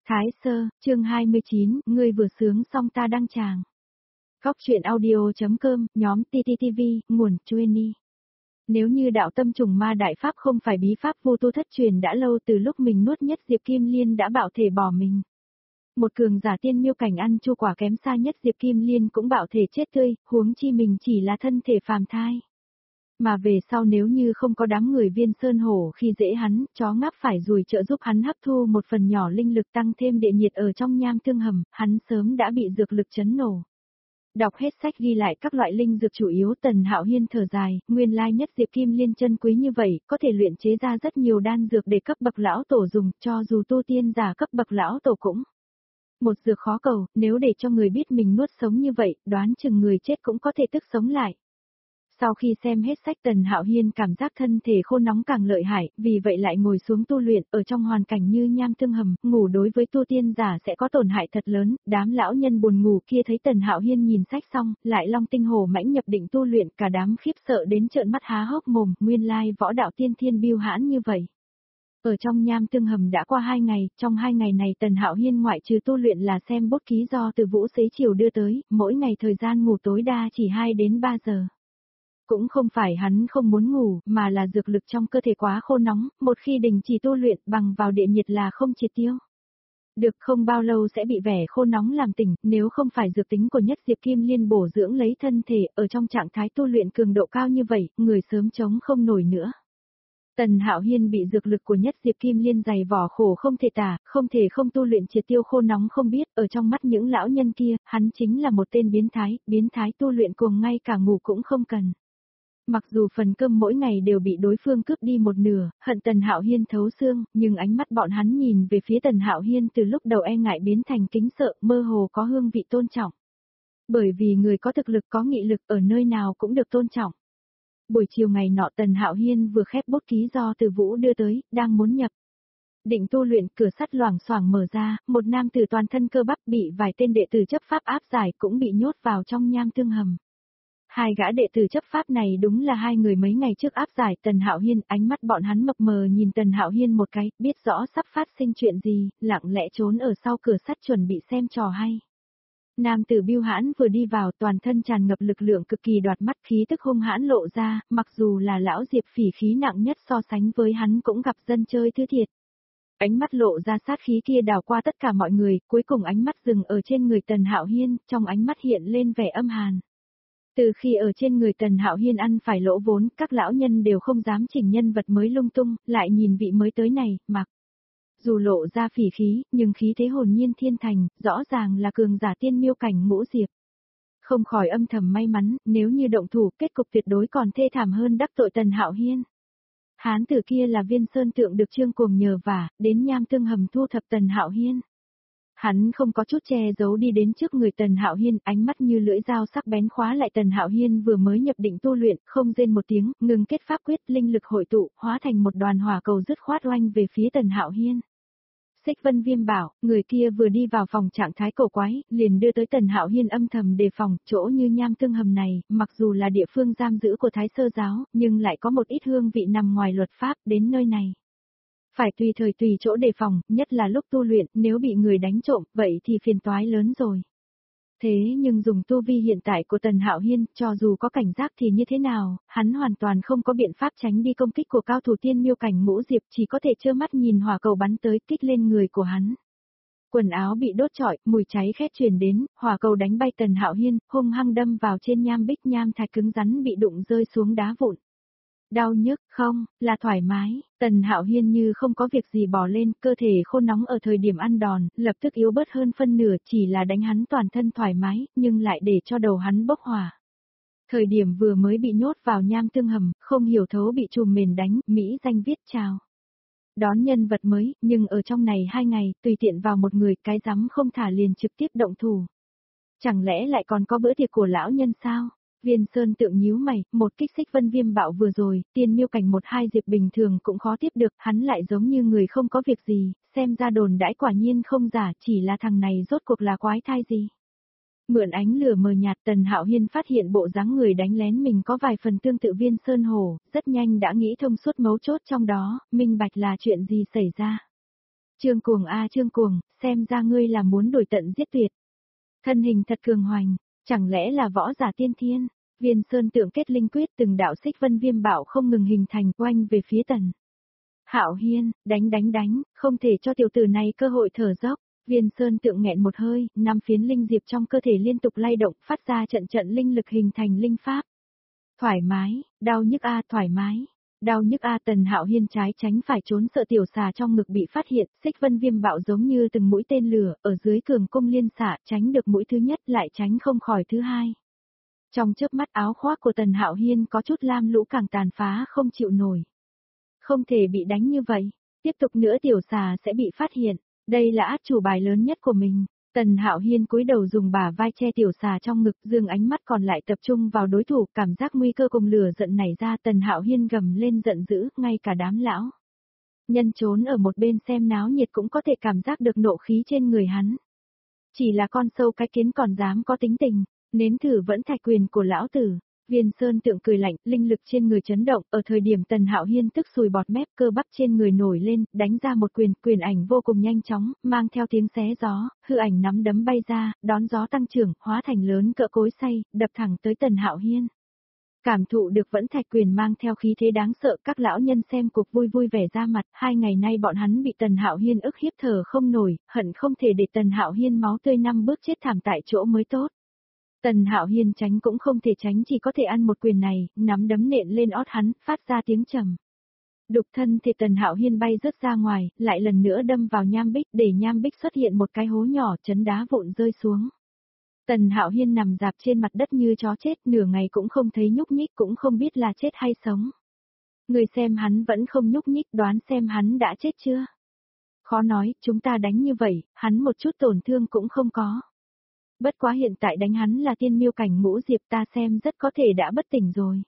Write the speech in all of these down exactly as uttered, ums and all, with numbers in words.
Thái Sơ, chương hai mươi chín, ngươi vừa sướng xong ta đăng tràng. Góc truyện audio.com, nhóm tê tê tê vê, nguồn, Chueni. Nếu như đạo tâm trùng ma đại pháp không phải bí pháp vô tu thất truyền đã lâu từ lúc mình nuốt nhất Diệp Kim Liên đã bạo thể bỏ mình. Một cường giả tiên miêu cảnh ăn chu quả kém xa nhất Diệp Kim Liên cũng bạo thể chết tươi, huống chi mình chỉ là thân thể phàm thai. Mà về sau nếu như không có đám người Viên Sơn Hổ khi dễ hắn, chó ngáp phải rùi trợ giúp hắn hấp thu một phần nhỏ linh lực tăng thêm địa nhiệt ở trong nham tương hầm, hắn sớm đã bị dược lực chấn nổ. Đọc hết sách ghi lại các loại linh dược chủ yếu, Tần Hạo Hiên thở dài, nguyên lai nhất Diệp Kim Liên chân quý như vậy, có thể luyện chế ra rất nhiều đan dược để cấp bậc lão tổ dùng, cho dù tu tiên giả cấp bậc lão tổ cũng. Một dược khó cầu, nếu để cho người biết mình nuốt sống như vậy, đoán chừng người chết cũng có thể tức sống lại. Sau khi xem hết sách Tần Hạo Hiên cảm giác thân thể khô nóng càng lợi hại, vì vậy lại ngồi xuống tu luyện, ở trong hoàn cảnh như nham tương hầm, ngủ đối với tu tiên giả sẽ có tổn hại thật lớn, đám lão nhân buồn ngủ kia thấy Tần Hạo Hiên nhìn sách xong, lại long tinh hổ mãnh nhập định tu luyện, cả đám khiếp sợ đến trợn mắt há hốc mồm, nguyên lai võ đạo tiên thiên biêu hãn như vậy. Ở trong nham tương hầm đã qua hai ngày, trong hai ngày này Tần Hạo Hiên ngoại trừ tu luyện là xem bút ký do từ Vũ Xế Triều đưa tới, mỗi ngày thời gian ngủ tối đa chỉ hai đến ba giờ. Cũng không phải hắn không muốn ngủ, mà là dược lực trong cơ thể quá khô nóng, một khi đình chỉ tu luyện bằng vào địa nhiệt là không triệt tiêu. Được không bao lâu sẽ bị vẻ khô nóng làm tỉnh, nếu không phải dược tính của nhất Diệp Kim Liên bổ dưỡng lấy thân thể, ở trong trạng thái tu luyện cường độ cao như vậy, người sớm chống không nổi nữa. Tần Hạo Hiên bị dược lực của nhất Diệp Kim Liên dày vỏ khổ không thể tả, không thể không tu luyện triệt tiêu khô nóng không biết, ở trong mắt những lão nhân kia, hắn chính là một tên biến thái, biến thái tu luyện cùng ngay cả ngủ cũng không cần. Mặc dù phần cơm mỗi ngày đều bị đối phương cướp đi một nửa, hận Tần Hạo Hiên thấu xương, nhưng ánh mắt bọn hắn nhìn về phía Tần Hạo Hiên từ lúc đầu e ngại biến thành kính sợ, mơ hồ có hương vị tôn trọng. Bởi vì người có thực lực có nghị lực ở nơi nào cũng được tôn trọng. Buổi chiều ngày nọ Tần Hạo Hiên vừa khép bút ký do từ Vũ đưa tới, đang muốn nhập định tu luyện, cửa sắt loảng xoảng mở ra, một nam tử toàn thân cơ bắp bị vài tên đệ tử chấp pháp áp giải cũng bị nhốt vào trong nham tương hầm. Hai gã đệ tử chấp pháp này đúng là hai người mấy ngày trước áp giải Tần Hạo Hiên, ánh mắt bọn hắn mập mờ nhìn Tần Hạo Hiên một cái, biết rõ sắp phát sinh chuyện gì, lặng lẽ trốn ở sau cửa sắt chuẩn bị xem trò hay. Nam tử biêu hãn vừa đi vào toàn thân tràn ngập lực lượng cực kỳ đoạt mắt, khí tức hung hãn lộ ra, mặc dù là lão Diệp Phỉ khí nặng nhất so sánh với hắn cũng gặp dân chơi thứ thiệt. Ánh mắt lộ ra sát khí kia đảo qua tất cả mọi người, cuối cùng ánh mắt dừng ở trên người Tần Hạo Hiên, trong ánh mắt hiện lên vẻ âm hàn. Từ khi ở trên người Tần Hạo Hiên ăn phải lỗ vốn, các lão nhân đều không dám chỉnh nhân vật mới lung tung, lại nhìn vị mới tới này, mặc. Dù lộ ra phỉ khí, nhưng khí thế hồn nhiên thiên thành, rõ ràng là cường giả tiên miêu cảnh ngũ diệp. Không khỏi âm thầm may mắn, nếu như động thủ, kết cục tuyệt đối còn thê thảm hơn đắc tội Tần Hạo Hiên. Hán tử kia là Viên Sơn Tượng được Trương Cuồng nhờ vả, đến nham tương hầm thu thập Tần Hạo Hiên. Hắn không có chút che giấu đi đến trước người Tần Hạo Hiên, ánh mắt như lưỡi dao sắc bén khóa lại Tần Hạo Hiên vừa mới nhập định tu luyện, không rên một tiếng, ngừng kết pháp quyết, linh lực hội tụ, hóa thành một đoàn hỏa cầu dứt khoát oanh về phía Tần Hạo Hiên. Xích Vân Viêm bảo, người kia vừa đi vào phòng trạng thái cổ quái, liền đưa tới Tần Hạo Hiên âm thầm đề phòng, chỗ như nham tương hầm này, mặc dù là địa phương giam giữ của Thái Sơ giáo, nhưng lại có một ít hương vị nằm ngoài luật pháp, đến nơi này. Phải tùy thời tùy chỗ đề phòng, nhất là lúc tu luyện, nếu bị người đánh trộm, vậy thì phiền toái lớn rồi. Thế nhưng dùng tu vi hiện tại của Tần Hạo Hiên, cho dù có cảnh giác thì như thế nào, hắn hoàn toàn không có biện pháp tránh đi công kích của cao thủ tiên miêu cảnh ngũ diệp, chỉ có thể trơ mắt nhìn hỏa cầu bắn tới kích lên người của hắn. Quần áo bị đốt trọi, mùi cháy khét truyền đến, hỏa cầu đánh bay Tần Hạo Hiên, hung hăng đâm vào trên nham bích, nham thạch cứng rắn bị đụng rơi xuống đá vụn. Đau nhức, không, là thoải mái, Tần Hạo Hiên như không có việc gì bò lên, cơ thể khô nóng ở thời điểm ăn đòn, lập tức yếu bớt hơn phân nửa, chỉ là đánh hắn toàn thân thoải mái, nhưng lại để cho đầu hắn bốc hỏa. Thời điểm vừa mới bị nhốt vào nham tương hầm, không hiểu thấu bị trùm mền đánh, Mỹ danh viết chào. Đón nhân vật mới, nhưng ở trong này hai ngày, tùy tiện vào một người, cái rắm không thả liền trực tiếp động thủ. Chẳng lẽ lại còn có bữa tiệc của lão nhân sao? Viên Sơn Tượng nhíu mày, một kích Xích Vân Viêm bạo vừa rồi, tiên miêu cảnh một hai diệp bình thường cũng khó tiếp được, hắn lại giống như người không có việc gì, xem ra đồn đãi quả nhiên không giả, chỉ là thằng này rốt cuộc là quái thai gì. Mượn ánh lửa mờ nhạt, Tần Hạo Hiên phát hiện bộ dáng người đánh lén mình có vài phần tương tự Viên Sơn Hổ, rất nhanh đã nghĩ thông suốt mấu chốt trong đó, minh bạch là chuyện gì xảy ra. Trương Cuồng a Trương Cuồng, xem ra ngươi là muốn đuổi tận giết tuyệt. Thân hình thật cường hoành, chẳng lẽ là võ giả tiên thiên? Viên Sơn Tượng kết linh quyết, từng đạo xích vân viêm bạo không ngừng hình thành quanh về phía Tần Hạo Hiên, đánh đánh đánh, không thể cho tiểu tử này cơ hội thở dốc. Viên Sơn Tượng nghẹn một hơi, năm phiến linh diệp trong cơ thể liên tục lay động, phát ra trận trận linh lực hình thành linh pháp. Thoải mái, đau nhức a, thoải mái. Đau nhức a, Tần Hạo Hiên trái tránh phải trốn sợ tiểu xà trong ngực bị phát hiện, xích vân viêm bạo giống như từng mũi tên lửa, ở dưới cường cung liên xạ, tránh được mũi thứ nhất lại tránh không khỏi thứ hai. Trong chớp mắt áo khoác của Tần Hạo Hiên có chút lam lũ càng tàn phá không chịu nổi. Không thể bị đánh như vậy, tiếp tục nữa tiểu xà sẽ bị phát hiện, đây là át chủ bài lớn nhất của mình. Tần Hạo Hiên cúi đầu dùng bả vai che tiểu xà trong ngực, dương ánh mắt còn lại tập trung vào đối thủ, cảm giác nguy cơ cùng lửa giận nảy ra. Tần Hạo Hiên gầm lên giận dữ, ngay cả đám lão nhân trốn ở một bên xem náo nhiệt cũng có thể cảm giác được nộ khí trên người hắn. Chỉ là con sâu cái kiến còn dám có tính tình, nếm thử vẫn thạch quyền của lão tử. Viên Sơn Tượng cười lạnh, linh lực trên người chấn động, ở thời điểm Tần Hạo Hiên tức sùi bọt mép, cơ bắp trên người nổi lên, đánh ra một quyền, quyền ảnh vô cùng nhanh chóng, mang theo tiếng xé gió, hư ảnh nắm đấm bay ra, đón gió tăng trưởng, hóa thành lớn cỡ cối xay, đập thẳng tới Tần Hạo Hiên. Cảm thụ được vẫn thạch quyền mang theo khí thế đáng sợ, các lão nhân xem cuộc vui vui vẻ ra mặt, hai ngày nay bọn hắn bị Tần Hạo Hiên ức hiếp thở không nổi, hận không thể để Tần Hạo Hiên máu tươi năm bước chết thảm tại chỗ mới tốt. Tần Hạo Hiên tránh cũng không thể tránh, chỉ có thể ăn một quyền này, nắm đấm nện lên ót hắn, phát ra tiếng trầm. Đục thân thì Tần Hạo Hiên bay rớt ra ngoài, lại lần nữa đâm vào nham bích, để nham bích xuất hiện một cái hố nhỏ, chấn đá vụn rơi xuống. Tần Hạo Hiên nằm dạp trên mặt đất như chó chết, nửa ngày cũng không thấy nhúc nhích, cũng không biết là chết hay sống. Người xem hắn vẫn không nhúc nhích, đoán xem hắn đã chết chưa. Khó nói, chúng ta đánh như vậy, hắn một chút tổn thương cũng không có. Bất quá hiện tại đánh hắn là tiên miêu cảnh ngũ diệp, ta xem rất có thể đã bất tỉnh rồi.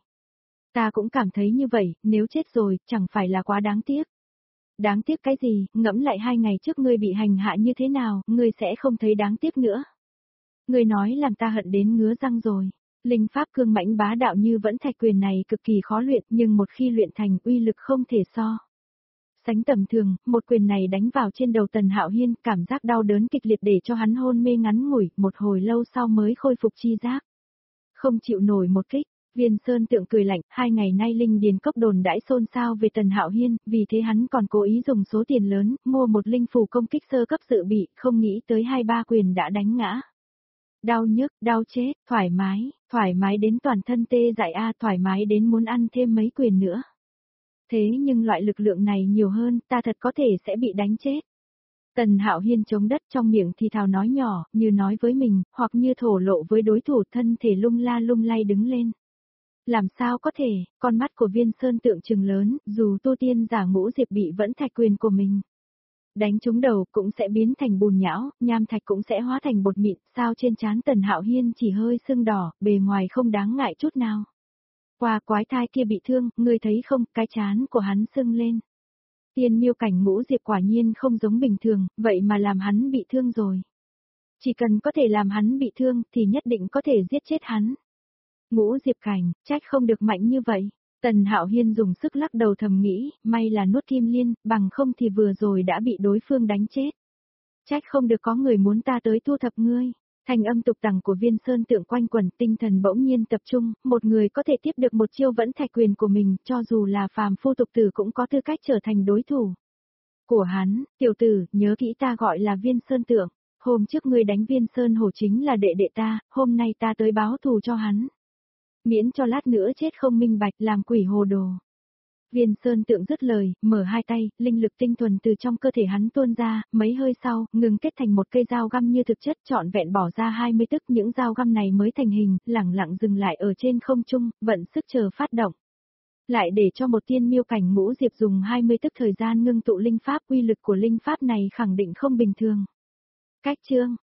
Ta cũng cảm thấy như vậy, nếu chết rồi, chẳng phải là quá đáng tiếc. Đáng tiếc cái gì, ngẫm lại hai ngày trước ngươi bị hành hạ như thế nào, ngươi sẽ không thấy đáng tiếc nữa. Ngươi nói làm ta hận đến ngứa răng rồi. Linh pháp cương mãnh bá đạo như vẫn thạch quyền này cực kỳ khó luyện, nhưng một khi luyện thành uy lực không thể so sánh tầm thường, một quyền này đánh vào trên đầu Tần Hạo Hiên, cảm giác đau đớn kịch liệt để cho hắn hôn mê ngắn ngủi, một hồi lâu sau mới khôi phục chi giác. Không chịu nổi một kích, Viên Sơn Tượng cười lạnh, hai ngày nay linh điền cốc đồn đãi xôn xao về Tần Hạo Hiên, vì thế hắn còn cố ý dùng số tiền lớn, mua một linh phù công kích sơ cấp dự bị, không nghĩ tới hai ba quyền đã đánh ngã. Đau nhức, đau chết, thoải mái, thoải mái đến toàn thân tê dại a, thoải mái đến muốn ăn thêm mấy quyền nữa. Thế nhưng loại lực lượng này nhiều hơn, ta thật có thể sẽ bị đánh chết. Tần Hạo Hiên chống đất trong miệng thì thào nói nhỏ, như nói với mình, hoặc như thổ lộ với đối thủ, thân thể lung la lung lay đứng lên. Làm sao có thể, con mắt của Viên Sơn Tượng trừng lớn, dù tu tiên giả ngũ diệp bị vẫn thạch quyền của mình đánh trúng đầu cũng sẽ biến thành bùn nhão, nham thạch cũng sẽ hóa thành bột mịn, sao trên trán Tần Hạo Hiên chỉ hơi sưng đỏ, bề ngoài không đáng ngại chút nào. Qua quái thai kia bị thương, ngươi thấy không, cái trán của hắn sưng lên. Tiên miêu cảnh ngũ diệp quả nhiên không giống bình thường, vậy mà làm hắn bị thương rồi. Chỉ cần có thể làm hắn bị thương thì nhất định có thể giết chết hắn. Ngũ diệp cảnh, trách không được mạnh như vậy. Tần Hạo Hiên dùng sức lắc đầu thầm nghĩ, may là nuốt kim liên, bằng không thì vừa rồi đã bị đối phương đánh chết. Trách không được có người muốn ta tới thu thập ngươi. Thanh âm tục tằng của Viên Sơn Tượng quanh quẩn, tinh thần bỗng nhiên tập trung, một người có thể tiếp được một chiêu vẫn thạch quyền của mình, cho dù là phàm phu tục tử cũng có tư cách trở thành đối thủ của hắn. Tiểu tử, nhớ kỹ ta gọi là Viên Sơn Tượng, hôm trước ngươi đánh Viên Sơn Hổ chính là đệ đệ ta, hôm nay ta tới báo thù cho hắn. Miễn cho lát nữa chết không minh bạch, làm quỷ hồ đồ. Viên Sơn Tượng dứt lời, mở hai tay, linh lực tinh thuần từ trong cơ thể hắn tuôn ra, mấy hơi sau, ngừng kết thành một cây dao găm như thực chất, trọn vẹn bỏ ra hai mươi tức, những dao găm này mới thành hình, lẳng lặng dừng lại ở trên không trung, vận sức chờ phát động. Lại để cho một tiên miêu cảnh ngũ diệp dùng hai mươi tức thời gian ngưng tụ linh pháp, uy lực của linh pháp này khẳng định không bình thường. Cách chương